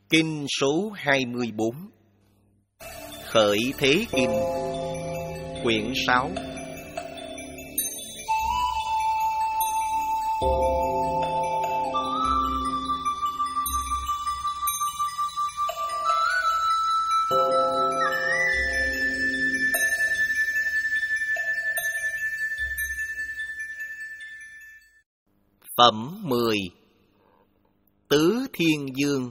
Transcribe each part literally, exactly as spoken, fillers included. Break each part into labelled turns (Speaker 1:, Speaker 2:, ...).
Speaker 1: Kinh số hai mươi bốn. Khởi Thế Kinh, quyển sáu. Phẩm mười. Tứ Thiên Dương.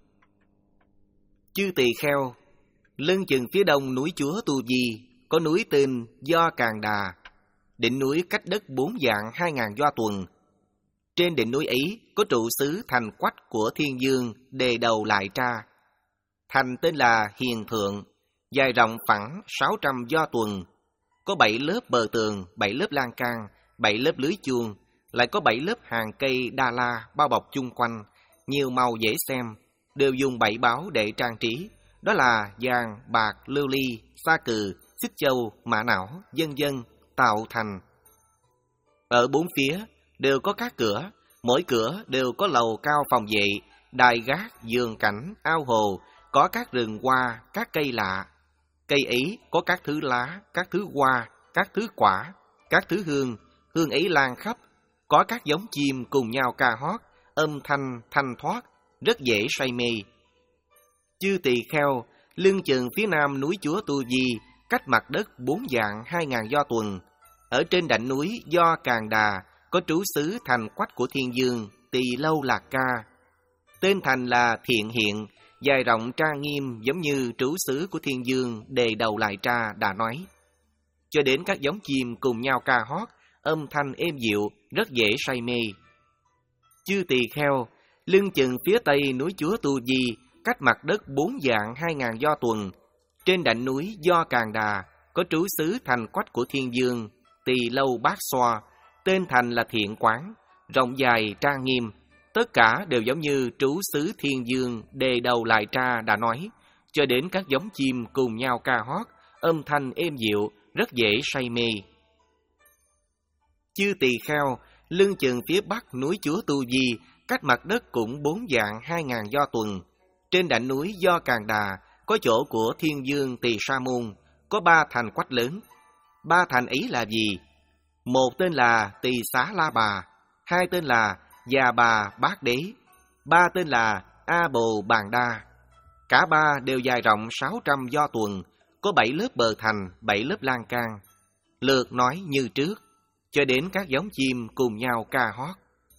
Speaker 1: Chư tỳ kheo, lưng chừng phía đông núi Chúa Tu Di có núi tên Do Càn Đà. Đỉnh núi cách đất bốn vạn hai ngàn do tuần. Trên đỉnh núi ấy có trụ xứ thành quách của Thiên Dương đề đầu lại tra. Thành tên là Hiền Thượng, dài rộng phẳng sáu trăm do tuần. Có bảy lớp bờ tường, bảy lớp lan can, bảy lớp lưới chuông, lại có bảy lớp hàng cây đa la bao bọc chung quanh, nhiều màu dễ xem, đều dùng bảy báo để trang trí, đó là vàng, bạc, lưu ly, sa cừ, xích châu, mã não, vân vân, tạo thành. Ở bốn phía đều có các cửa, mỗi cửa đều có lầu cao phòng vệ, đài gác, giường cảnh, ao hồ, có các rừng hoa, các cây lạ. Cây ấy có các thứ lá, các thứ hoa, các thứ quả, các thứ hương, hương ấy lan khắp, có các giống chim cùng nhau ca hót, âm thanh thanh thoát, rất dễ say mê. Chư tỳ kheo, lưng chừng phía nam núi Chúa Tu Di, cách mặt đất bốn vạn hai ngàn do tuần. Ở trên đỉnh núi Do Càn Đà có trú xứ thành quách của Thiên Dương, Tỳ Lâu Lạc Ca. Tên thành là Thiện Hiện, dài rộng trang nghiêm giống như trú xứ của Thiên Dương đề đầu lại tra đã nói. Cho đến các giống chim cùng nhau ca hót, âm thanh êm dịu, rất dễ say mê. Chư tỳ kheo, lưng chừng phía tây núi Chúa Tu Di, cách mặt đất bốn vạn hai ngàn do tuần. Trên đỉnh núi Do Càn Đà có trú xứ thành quách của Thiên Dương, Tỳ Lâu Bát Xoa. Tên thành là Thiện Quán, rộng dài trang nghiêm, tất cả đều giống như trú xứ Thiên Dương đề đầu lại tra đã nói. Cho đến các giống chim cùng nhau ca hót, âm thanh êm dịu, rất dễ say mê. Chư tỳ kheo, lưng chừng phía bắc núi Chúa Tu Di, cách mặt đất cũng bốn vạn hai ngàn do tuần. Trên đỉnh núi Do Càn Đà có chỗ của Thiên Dương Tỳ Sa Môn, có ba thành quách lớn. Ba thành ấy là gì? Một tên là Tỳ Xá La Bà, hai tên là Già Bà Bát Đế, ba tên là A Bồ Bàn Đa. Cả ba đều dài rộng sáu trăm do tuần, có bảy lớp bờ thành, bảy lớp lan can. Lượt nói như trước, cho đến các giống chim cùng nhau ca hót.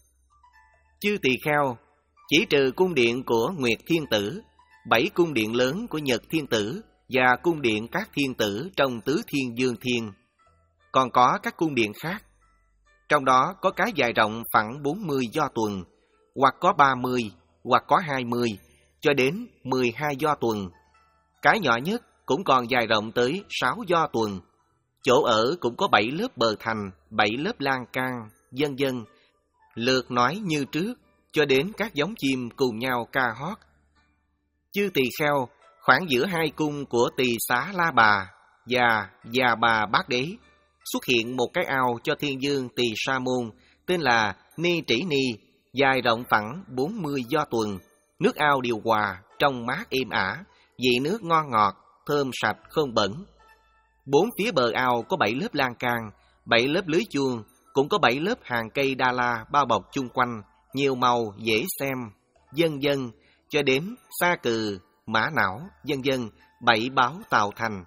Speaker 1: Chư tỳ kheo, chỉ trừ cung điện của Nguyệt Thiên Tử, bảy cung điện lớn của Nhật Thiên Tử và cung điện các thiên tử trong Tứ Thiên Dương Thiên, còn có các cung điện khác. Trong đó có cái dài rộng phẳng bốn mươi do tuần, hoặc có ba mươi, hoặc có hai mươi, cho đến mười hai do tuần. Cái nhỏ nhất cũng còn dài rộng tới sáu do tuần. Chỗ ở cũng có bảy lớp bờ thành, bảy lớp lan can, vân vân. Lượt nói như trước, cho đến các giống chim cùng nhau ca hót. Chư tỳ kheo, khoảng giữa hai cung của Tỳ Xá La Bà và Già Bà Bát Đế xuất hiện một cái ao cho Thiên Dương Tỳ Sa Môn, tên là Ni Trĩ Ni, dài rộng phẳng bốn mươi do tuần. Nước ao điều hòa, trong mát êm ả, vị nước ngon ngọt, thơm sạch không bẩn. Bốn phía bờ ao có bảy lớp lan can, bảy lớp lưới chuông, cũng có bảy lớp hàng cây đa la bao bọc chung quanh, nhiều màu dễ xem, vân vân, cho đến sa cừ, mã não, vân vân, bảy báo tạo thành.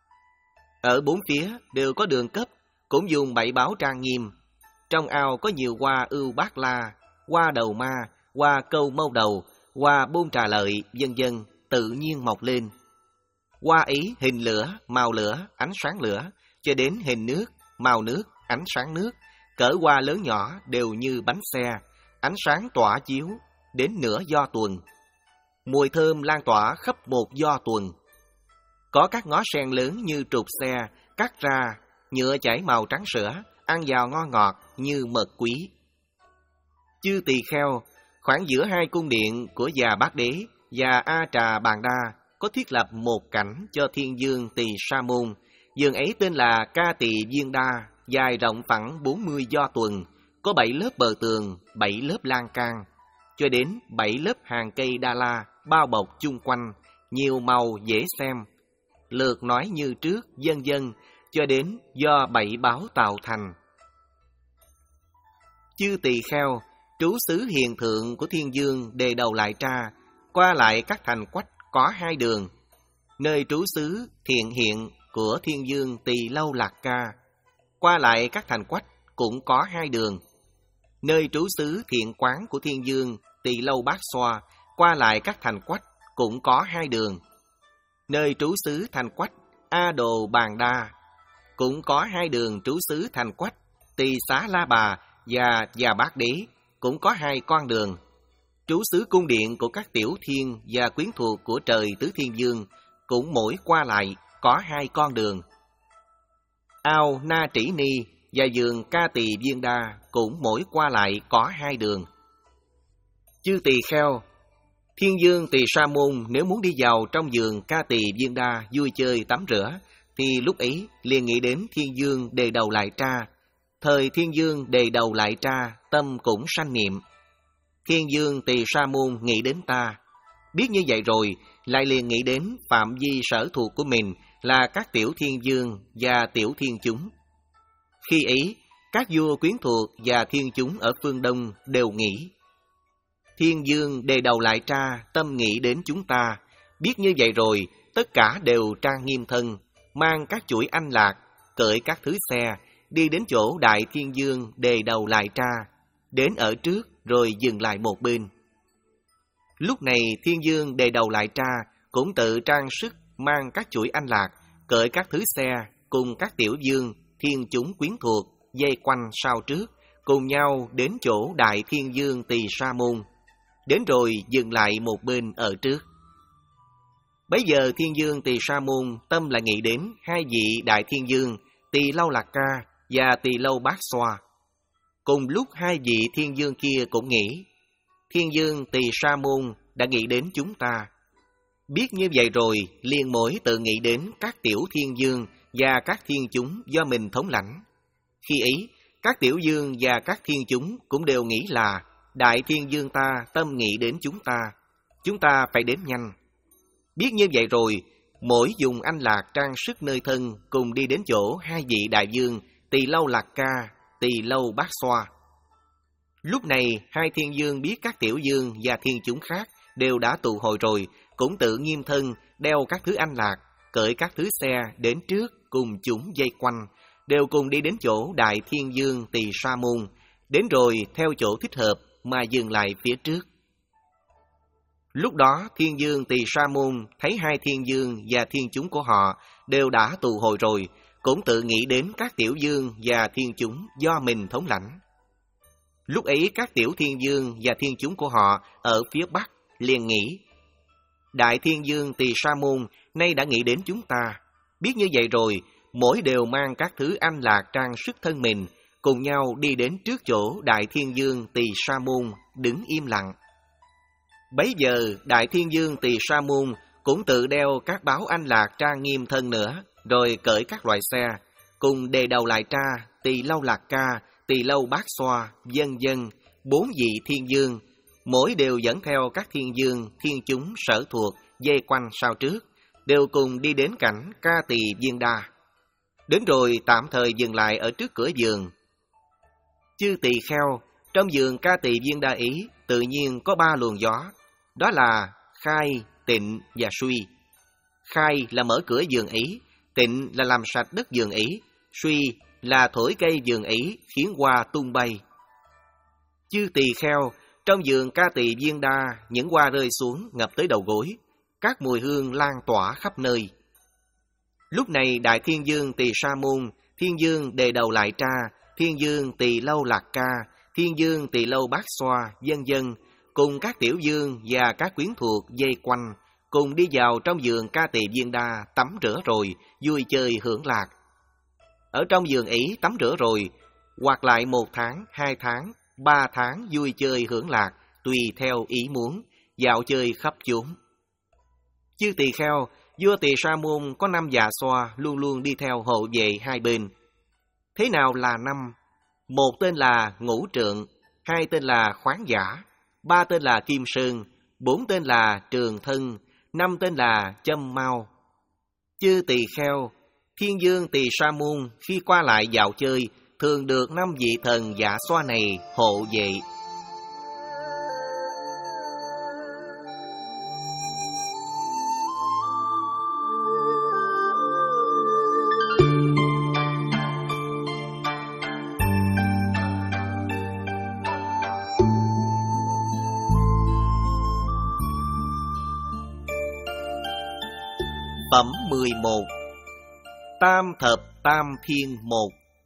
Speaker 1: Ở bốn phía đều có đường cấp, cũng dùng bảy báo trang nghiêm. Trong ao có nhiều hoa ưu bát la, hoa đầu ma, hoa câu mâu đầu, hoa bôn trà lợi, vân vân, tự nhiên mọc lên. Hoa ấy hình lửa, màu lửa, ánh sáng lửa, cho đến hình nước, màu nước, ánh sáng nước, cỡ hoa lớn nhỏ đều như bánh xe, ánh sáng tỏa chiếu, đến nửa do tuần. Mùi thơm lan tỏa khắp một do tuần. Có các ngó sen lớn như trục xe, cắt ra, nhựa chảy màu trắng sữa, ăn vào ngon ngọt như mật quý. Chư tỳ kheo, khoảng giữa hai cung điện của Già Bát Đế và A Trà Bàn Đa có thiết lập một cảnh cho Thiên Dương Tỳ Sa Môn. Giường ấy tên là Ca Tỳ Viên Đa, dài rộng phẳng bốn mươi do tuần, có bảy lớp bờ tường, bảy lớp lan can. cho đến bảy lớp hàng cây đa la bao bọc chung quanh, nhiều màu dễ xem. Lượt nói như trước, vân vân, cho đến do bảy báo tạo thành. Chư tỳ kheo, trú xứ hiền thượng của Thiên Dương đề đầu lại tra, qua lại các thành quách có hai đường. Nơi trú xứ thiện hiện của Thiên Dương Tỳ Lâu Lạc Ca, qua lại các thành quách cũng có hai đường. Nơi trú xứ thiện quán của Thiên Dương Tỳ Lâu Bát Xoa, qua lại các thành quách cũng có hai đường. Nơi trú xứ thành quách A Đồ Bàn Đa, cũng có hai đường trú xứ thành quách Tỳ Xá La Bà và Già Bát Đế, cũng có hai con đường. Trú xứ cung điện của các tiểu thiên và quyến thuộc của trời Tứ Thiên Dương cũng mỗi qua lại có hai con đường. Ao Na Trĩ Ni và vườn Ca Tỳ Viên Đa cũng mỗi qua lại có hai đường. Chư tỳ kheo, Thiên Dương Tỳ Sa Môn nếu muốn đi vào trong vườn Ca Tỳ Viên Đa vui chơi tắm rửa, thì lúc ấy liền nghĩ đến Thiên Dương đề đầu lại tra. Thời Thiên Dương đề đầu lại tra, tâm cũng sanh niệm. Thiên Dương Tỳ Sa Môn nghĩ đến ta. Biết như vậy rồi, lại liền nghĩ đến phạm vi sở thuộc của mình là các tiểu thiên dương và tiểu thiên chúng. Khi ấy, các vua quyến thuộc và thiên chúng ở phương Đông đều nghĩ. Thiên Dương đề đầu lại tra, tâm nghĩ đến chúng ta. Biết như vậy rồi, tất cả đều trang nghiêm thân, mang các chuỗi anh lạc, cởi các thứ xe, đi đến chỗ Đại Thiên Dương đề đầu lại tra, đến ở trước rồi dừng lại một bên. Lúc này Thiên Dương đề đầu lại tra cũng tự trang sức, mang các chuỗi anh lạc, cởi các thứ xe, cùng các tiểu dương, thiên chúng quyến thuộc, dây quanh sau trước, cùng nhau đến chỗ Đại Thiên Dương Tỳ Sa Môn, đến rồi dừng lại một bên ở trước. Bấy giờ Thiên Dương Tỳ Sa Môn tâm lại nghĩ đến hai vị Đại Thiên Dương Tỳ Lâu Lạc Ca và Tỳ Lâu Bát Xoa. Cùng lúc hai vị Thiên Dương kia cũng nghĩ, Thiên Dương Tỳ Sa Môn đã nghĩ đến chúng ta. Biết như vậy rồi, liền mỗi tự nghĩ đến các tiểu thiên dương và các thiên chúng do mình thống lãnh. Khi ấy, các tiểu dương và các thiên chúng cũng đều nghĩ là Đại Thiên Dương ta tâm nghĩ đến chúng ta, chúng ta phải đến nhanh. Biết như vậy rồi, mỗi dùng anh lạc trang sức nơi thân cùng đi đến chỗ hai vị đại dương Tỳ Lâu Lạc Ca, Tỳ Lâu Bát Xoa. Lúc này, hai thiên dương biết các tiểu dương và thiên chúng khác đều đã tụ hội rồi, cũng tự nghiêm thân, đeo các thứ anh lạc, cởi các thứ xe đến trước cùng chúng dây quanh, đều cùng đi đến chỗ Đại Thiên Dương Tỳ Sa Môn, đến rồi theo chỗ thích hợp mà dừng lại phía trước. Lúc đó Thiên Dương Tỳ Sa Môn thấy hai thiên dương và thiên chúng của họ đều đã tụ hội rồi, cũng tự nghĩ đến các tiểu dương và thiên chúng do mình thống lãnh. Lúc ấy các tiểu thiên dương và thiên chúng của họ ở phía bắc liền nghĩ, Đại Thiên Dương Tỳ Sa Môn nay đã nghĩ đến chúng ta. Biết như vậy rồi, mỗi đều mang các thứ anh lạc trang sức thân mình, cùng nhau đi đến trước chỗ Đại Thiên Dương Tỳ Sa Môn, đứng im lặng. Bấy giờ Đại Thiên Dương Tỳ Sa Môn cũng tự đeo các báo anh lạc trang nghiêm thân nữa, rồi cởi các loại xe, cùng đề đầu lại tra, Tỳ Lâu Lạc Ca, Tỳ Lâu Bát Xoa, vân vân, bốn vị thiên dương, mỗi đều dẫn theo các thiên dương, thiên chúng sở thuộc, dây quanh sau trước, đều cùng đi đến cảnh Ca Tỳ Viên Đa. Đến rồi tạm thời dừng lại ở trước cửa vườn. Chư tỳ kheo, trong vườn Ca Tỳ Viên Đa ý, tự nhiên có ba luồng gió, đó là khai, tịnh và suy. Khai là mở cửa vườn ý, tịnh là làm sạch đất vườn ý, suy là thổi cây vườn ý khiến hoa tung bay. Chư tỳ kheo, trong vườn Ca Tỳ Viên Đa, những hoa rơi xuống ngập tới đầu gối, các mùi hương lan tỏa khắp nơi. Lúc này Đại Thiên Dương Tỳ Sa Môn, Thiên Dương đề đầu lại tra, Thiên Dương Tỳ Lâu Lạc Ca, Thiên Dương Tỳ Lâu Bát Xoa, vân vân, cùng các tiểu dương và các quyến thuộc dây quanh, cùng đi vào trong vườn Ca Tỳ Viên Đa tắm rửa rồi, vui chơi hưởng lạc. Ở trong vườn ấy tắm rửa rồi, hoặc lại một tháng, hai tháng, ba tháng vui chơi hưởng lạc, tùy theo ý muốn, dạo chơi khắp chốn. Chư tỳ kheo, vua Tỳ Sa Môn có năm già xoa luôn luôn đi theo hộ vệ hai bên. Thế nào là năm? Một tên là Ngũ Trượng, hai tên là Khoáng Giả, ba tên là Kim Sơn, bốn tên là Trường Thân, năm tên là Châm Mau. Chư tỳ kheo, Thiên Dương Tỳ Sa Môn khi qua lại dạo chơi thường được năm vị thần Dạ Xoa này hộ vệ. Phẩm mười một. Tam thập tam thiên một.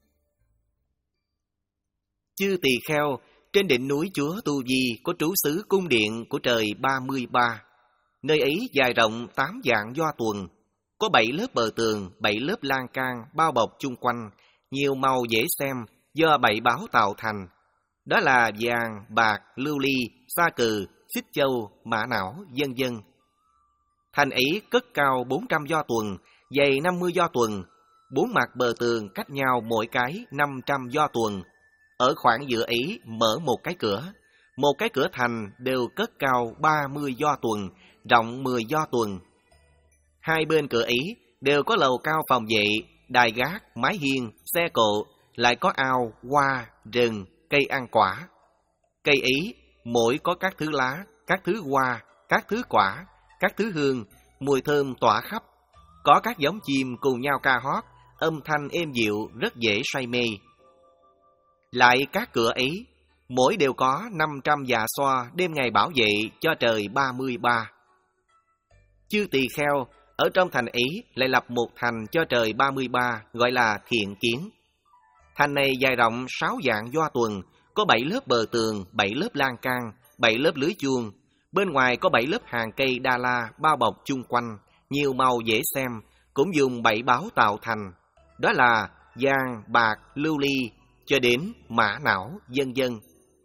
Speaker 1: Chư tỳ kheo, trên đỉnh núi Chúa Tu Di có trú xứ cung điện của trời ba mươi ba. Nơi ấy dài rộng tám vạn do tuần, có bảy lớp bờ tường, bảy lớp lan can bao bọc chung quanh, nhiều màu dễ xem do bảy báo tạo thành. Đó là vàng, bạc, lưu ly, sa cừ, xích châu, mã não, vân vân. Thành ấy cất cao bốn trăm do tuần, dày năm mươi do tuần, bốn mặt bờ tường cách nhau mỗi cái năm trăm do tuần. Ở khoảng giữa ấy mở một cái cửa, một cái cửa thành đều cất cao ba mươi do tuần, rộng mười do tuần. Hai bên cửa ấy đều có lầu cao phòng vệ, đài gác, mái hiên, xe cộ, lại có ao, hoa, rừng, cây ăn quả. Cây ấy mỗi có các thứ lá, các thứ hoa, các thứ quả, các thứ hương, mùi thơm tỏa khắp. Có các giống chim cùng nhau ca hót, âm thanh êm dịu rất dễ say mê. Lại các cửa ấy, mỗi đều có năm trăm dạ xoa đêm ngày bảo vệ cho trời ba mươi ba. Chư tỳ kheo, ở trong thành ấy lại lập một thành cho trời ba mươi ba gọi là Thiện Kiến. Thành này dài rộng sáu vạn do tuần, có bảy lớp bờ tường, bảy lớp lan can, bảy lớp lưới chuông. Bên ngoài có bảy lớp hàng cây đa la bao bọc chung quanh, nhiều màu dễ xem, cũng dùng bảy báo tạo thành. Đó là vàng, bạc, lưu ly, cho đến mã não, vân vân.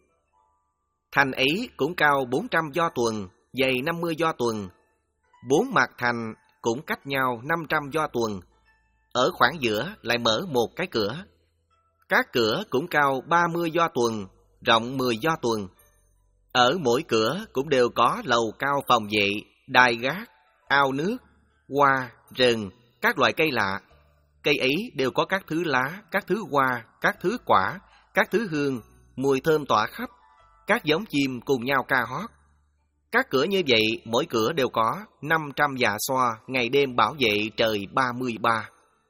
Speaker 1: Thành ấy cũng cao bốn trăm do tuần, dày năm mươi do tuần. Bốn mặt thành cũng cách nhau năm trăm do tuần. Ở khoảng giữa lại mở một cái cửa. Các cửa cũng cao ba mươi do tuần, rộng mười do tuần. Ở mỗi cửa cũng đều có lầu cao phòng vệ, đài gác, ao nước, hoa, rừng, các loại cây lạ. Cây ấy đều có các thứ lá, các thứ hoa, các thứ quả, các thứ hương, mùi thơm tỏa khắp. Các giống chim cùng nhau ca hót. Các cửa như vậy, mỗi cửa đều có năm trăm dạ xoa ngày đêm bảo vệ trời ba mươi ba.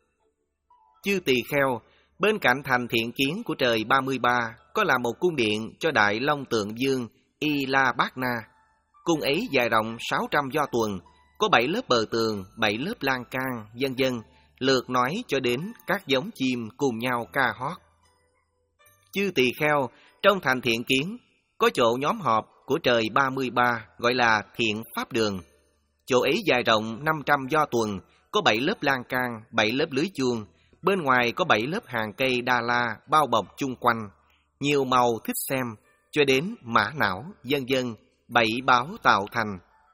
Speaker 1: Chư tỳ kheo, bên cạnh thành Thiện Kiến của trời ba mươi ba có là một cung điện cho Đại Long Tượng Dương Y La Bát Na. Cung ấy dài rộng sáu trăm do tuần, có bảy lớp bờ tường, bảy lớp lan can, vân vân, lượt nói cho đến các giống chim cùng nhau ca hót. Chư tỳ kheo, trong thành Thiện Kiến có chỗ nhóm họp của trời ba mươi ba gọi là Thiện Pháp Đường. Chỗ ấy dài rộng năm trăm do tuần, có bảy lớp lan can, bảy lớp lưới chuông, bên ngoài có bảy lớp hàng cây đa la bao bọc chung quanh, nhiều màu thích xem, cho đến mã não, vân vân, bảy báo tạo thành.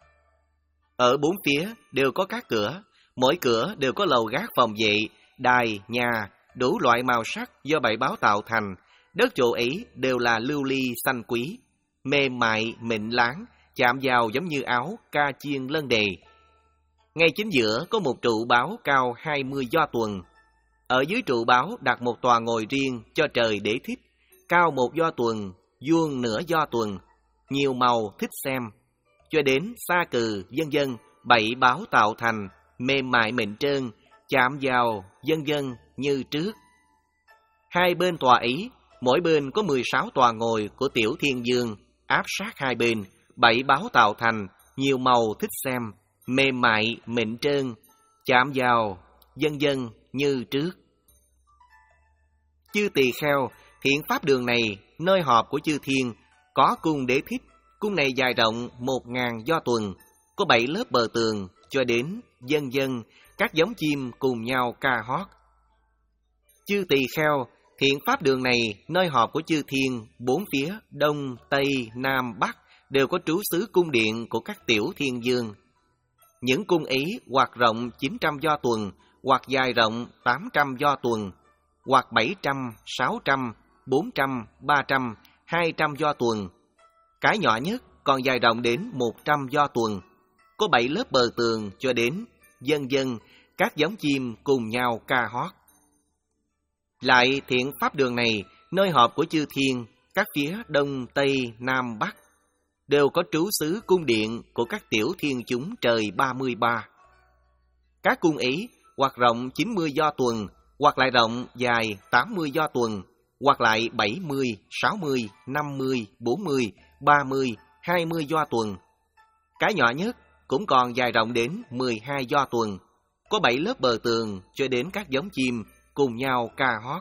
Speaker 1: Ở bốn phía đều có các cửa, mỗi cửa đều có lầu gác phòng vệ, đài, nhà, đủ loại màu sắc do bảy báo tạo thành. Đất chỗ ấy đều là lưu ly xanh quý, mềm mại, mịn láng, chạm vào giống như áo ca chiên lân đề. Ngay chính giữa có một trụ báo cao hai mươi do tuần. Ở dưới trụ báo đặt một tòa ngồi riêng cho trời để thích, cao một do tuần, vuông nửa do tuần, nhiều màu thích xem, cho đến sa cừ, vân vân, bảy báo tạo thành, mềm mại mịn trơn, chạm vào, vân vân như trước. Hai bên tòa ấy, mỗi bên có mười sáu tòa ngồi của Tiểu Thiên Dương, áp sát hai bên, bảy báo tạo thành, nhiều màu thích xem, mềm mại mịn trơn, chạm vào, vân vân như trước. Chư tỳ kheo, Thiện Pháp Đường này, nơi họp của chư thiên, có cung đế thích. Cung này dài rộng một ngàn do tuần, có bảy lớp bờ tường, cho đến vân vân, các giống chim cùng nhau ca hót. Chư tỳ kheo, Thiện Pháp Đường này, nơi họp của chư thiên, bốn phía đông, tây, nam, bắc đều có trú xứ cung điện của các Tiểu Thiên Dương. Những cung ấy hoặc rộng chín trăm do tuần, hoặc dài rộng tám trăm do tuần, hoặc bảy trăm, sáu trăm, bốn trăm, ba trăm, hai trăm do tuần. Cái nhỏ nhất còn dài rộng đến một trăm do tuần, có bảy lớp bờ tường cho đến vân vân, các giống chim cùng nhau ca hót. Lại thiện pháp đường này, nơi họp của chư thiên, các phía đông, tây, nam, bắc, đều có trú xứ cung điện của các tiểu thiên chúng trời ba mươi ba. Các cung ấy hoặc rộng chín mươi do tuần, hoặc lại rộng dài tám mươi do tuần, hoặc lại bảy mươi, sáu mươi, năm mươi, bốn mươi, ba mươi, hai mươi do tuần. Cái nhỏ nhất cũng còn dài rộng đến mười hai do tuần, có bảy lớp bờ tường cho đến các giống chim cùng nhau ca hót.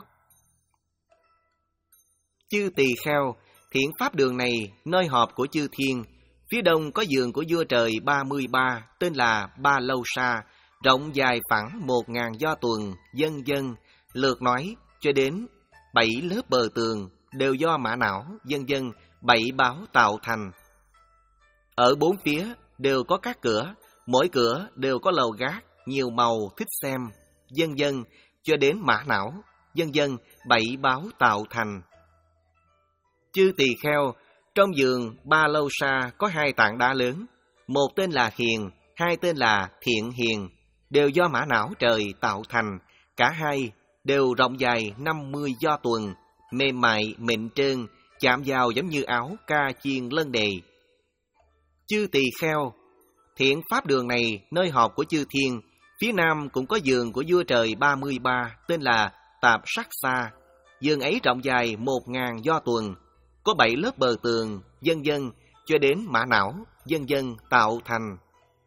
Speaker 1: Chư tỳ kheo, thiện pháp đường này, nơi họp của chư thiên, phía đông có giường của vua trời ba mươi ba, tên là Ba Lâu Sa, rộng dài phẳng một ngàn do tuần, vân vân, lượt nói cho đến bảy lớp bờ tường đều do mã não, vân vân, bảy báo tạo thành. Ở bốn phía đều có các cửa, mỗi cửa đều có lầu gác, nhiều màu thích xem, vân vân, cho đến mã não, vân vân, bảy báo tạo thành. Chư tỳ kheo, trong giường Ba Lâu Sa có hai tảng đá lớn, một tên là Hiền, hai tên là Thiện Hiền, đều do mã não trời tạo thành, cả hai đều rộng dài năm mươi do tuần, mềm mại mịn trơn, chạm vào giống như áo ca chiên lân đề. Chư tỳ kheo, thiện pháp đường này, nơi họp của chư thiên, phía nam cũng có giường của vua trời ba mươi ba, tên là Tạp Sắc Sa, giường ấy rộng dài một ngàn do tuần, có bảy lớp bờ tường, vân vân, cho đến mã não, vân vân tạo thành.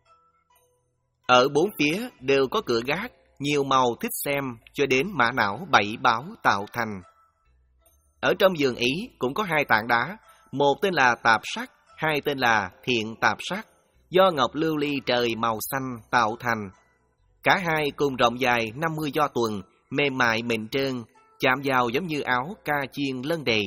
Speaker 1: Ở bốn phía đều có cửa gác, nhiều màu thích xem, cho đến mã não bảy báo tạo thành. Ở trong giường ý cũng có hai tảng đá, một tên là Tạp Sắc, hai tên là Thiện Tạp Sắc, do ngọc lưu ly trời màu xanh tạo thành. Cả hai cùng rộng dài năm mươi do tuần, mềm mại mịn trơn, chạm vào giống như áo ca chiên lân đề.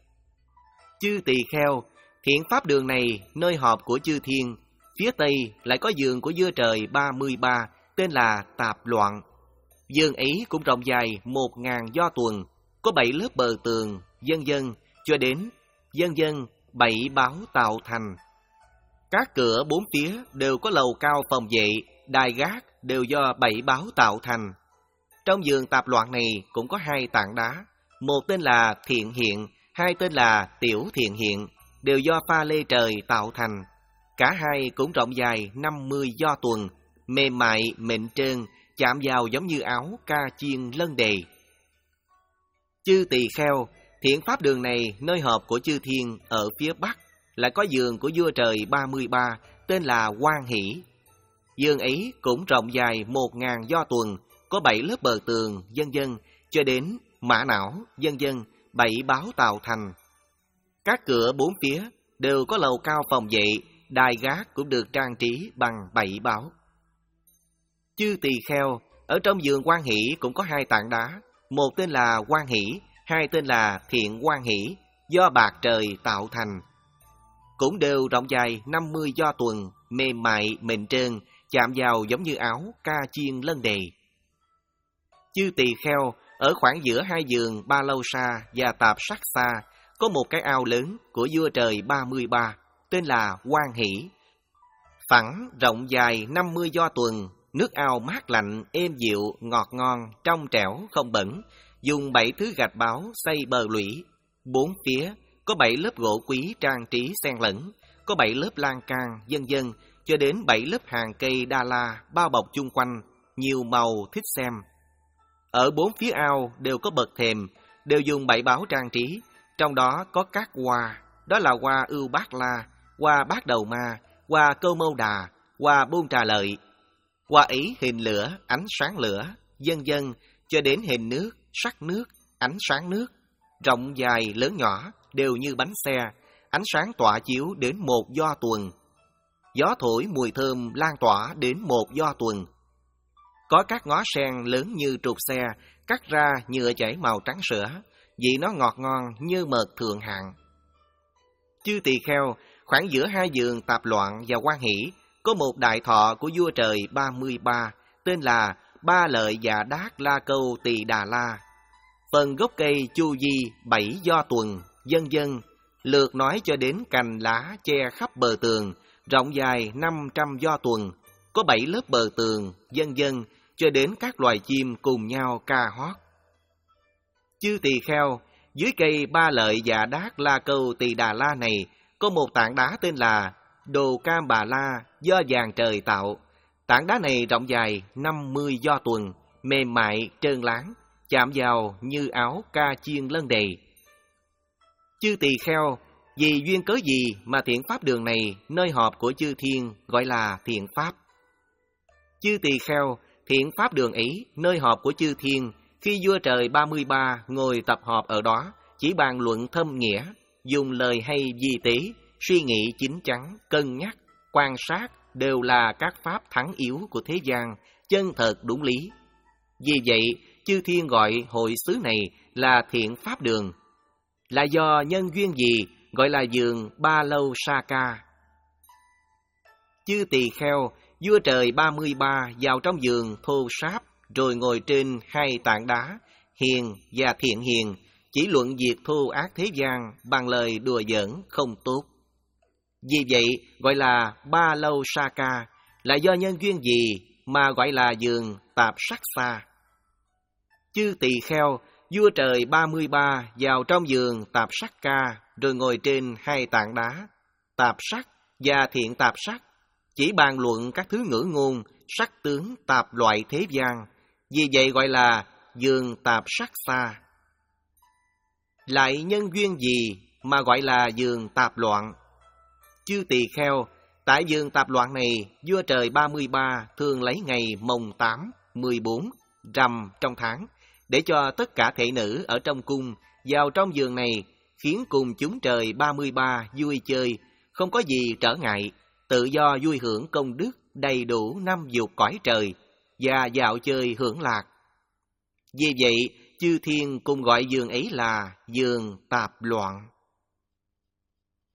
Speaker 1: Chư tỳ kheo, thiện pháp đường này, nơi họp của chư thiên, phía tây lại có giường của vua trời ba mươi ba, tên là Tạp Loạn. Giường ấy cũng rộng dài một ngàn do tuần, có bảy lớp bờ tường, vân vân, cho đến vân vân, bảy báo tạo thành. Các cửa bốn phía đều có lầu cao phòng vệ, đài gác đều do bảy báo tạo thành. Trong giường Tạp Loạn này cũng có hai tảng đá, một tên là Thiện Hiện, hai tên là Tiểu Thiện Hiện, đều do pha lê trời tạo thành. Cả hai cũng rộng dài năm mươi do tuần, mềm mại mịn trơn, chạm vào giống như áo ca chiên lân đề. Chư tỳ kheo, thiện pháp đường này, nơi họp của chư thiên, ở phía bắc lại có giường của vua trời ba mươi ba, tên là Quan Hỷ. Giường ấy cũng rộng dài một ngàn do tuần, có bảy lớp bờ tường, vân vân, cho đến mã não, vân vân, bảy báo tạo thành. Các cửa bốn phía đều có lầu cao phòng vệ, đài gác cũng được trang trí bằng bảy báo. Chư tỳ kheo, ở trong giường Quan Hỷ cũng có hai tảng đá, một tên là Quan Hỷ, hai tên là Thiện Quan Hỷ, do bạc trời tạo thành. Cũng đều rộng dài năm mươi do tuần, mềm mại mịn trơn, chạm vào giống như áo ca chiên lân đề. Chư tỳ kheo, ở khoảng giữa hai giường Ba Lâu Sa và Tạp Sắc Sa có một cái ao lớn của vua trời ba mươi ba, tên là Quan Hỷ. Phẳng rộng dài năm mươi do tuần, nước ao mát lạnh, êm dịu, ngọt ngon, trong trẻo, không bẩn, dùng bảy thứ gạch báo xây bờ lũy. Bốn phía có bảy lớp gỗ quý trang trí xen lẫn, có bảy lớp lan can, vân vân, cho đến bảy lớp hàng cây đa la bao bọc chung quanh, nhiều màu thích xem. Ở bốn phía ao đều có bậc thềm, đều dùng bảy báo trang trí, trong đó có các hoa, đó là hoa ưu bát la, hoa bát đầu ma, hoa câu mâu đà, hoa buôn trà lợi. Hoa ấy hình lửa, ánh sáng lửa, vân vân, cho đến hình nước, sắc nước, ánh sáng nước, rộng dài lớn nhỏ, đều như bánh xe, ánh sáng tỏa chiếu đến một do tuần. Gió thổi mùi thơm lan tỏa đến một do tuần. Có các ngó sen lớn như trục xe, cắt ra nhựa chảy màu trắng sữa, vị nó ngọt ngon như mật thượng hạng. Chư tỳ kheo, khoảng giữa hai giường Tạp Loạn và Quan Hỷ có một đại thọ của vua trời ba mươi ba, tên là Ba Lợi Dạ Đát La Câu Tỳ Đà La. Phần gốc cây chu di bảy do tuần, vân vân, lượt nói cho đến cành lá che khắp bờ tường, rộng dài năm trăm do tuần, có bảy lớp bờ tường, vân vân, cho đến các loài chim cùng nhau ca hót. Chư tỳ kheo, dưới cây Ba Lợi Dạ Đát La Câu Tỳ Đà La này, có một tảng đá tên là Đồ Cam Bà La do vàng trời tạo. Tảng đá này rộng dài năm mươi do tuần, mềm mại, trơn láng, chạm vào như áo ca chiên lân đầy. Chư tỳ kheo, vì duyên cớ gì mà thiện pháp đường này, nơi họp của chư thiên, gọi là thiện pháp? Chư tỳ kheo, thiện pháp đường ấy, nơi họp của chư thiên, khi vua trời ba mươi ba ngồi tập họp ở đó, chỉ bàn luận thâm nghĩa, dùng lời hay di tế, suy nghĩ chín chắn, cân nhắc, quan sát, đều là các pháp thắng yếu của thế gian, chân thật đúng lý. Vì vậy, chư thiên gọi hội xứ này là thiện pháp đường. Là do nhân duyên gì gọi là vườn Ba Lâu Sa Ca? Chư tỳ kheo, vua trời ba mươi ba vào trong vườn thô sáp, rồi ngồi trên hai tảng đá, hiền và thiện hiền, chỉ luận việc thô ác thế gian bằng lời đùa giỡn không tốt. Vì vậy gọi là Ba Lâu Sa Ca. Là do nhân duyên gì mà gọi là vườn Tạp Sắc Sa? Chư tỳ kheo, vua trời ba mươi ba vào trong vườn Tạp Sắc Ca, rồi ngồi trên hai tảng đá, tạp sắc và thiện tạp sắc, chỉ bàn luận các thứ ngữ ngôn, sắc tướng tạp loại thế gian. Vì vậy gọi là vườn Tạp Sắc Sa. Lại nhân duyên gì mà gọi là vườn tạp loạn? Chư tỳ kheo, tại vườn tạp loạn này, vua trời ba mươi ba thường lấy ngày mồng tám, mười bốn, rằm trong tháng, để cho tất cả thị nữ ở trong cung vào trong vườn này, khiến cùng chúng trời ba mươi ba vui chơi, không có gì trở ngại, tự do vui hưởng công đức đầy đủ năm dục cõi trời, và dạo chơi hưởng lạc. Vì vậy, chư thiên cùng gọi vườn ấy là vườn tạp loạn.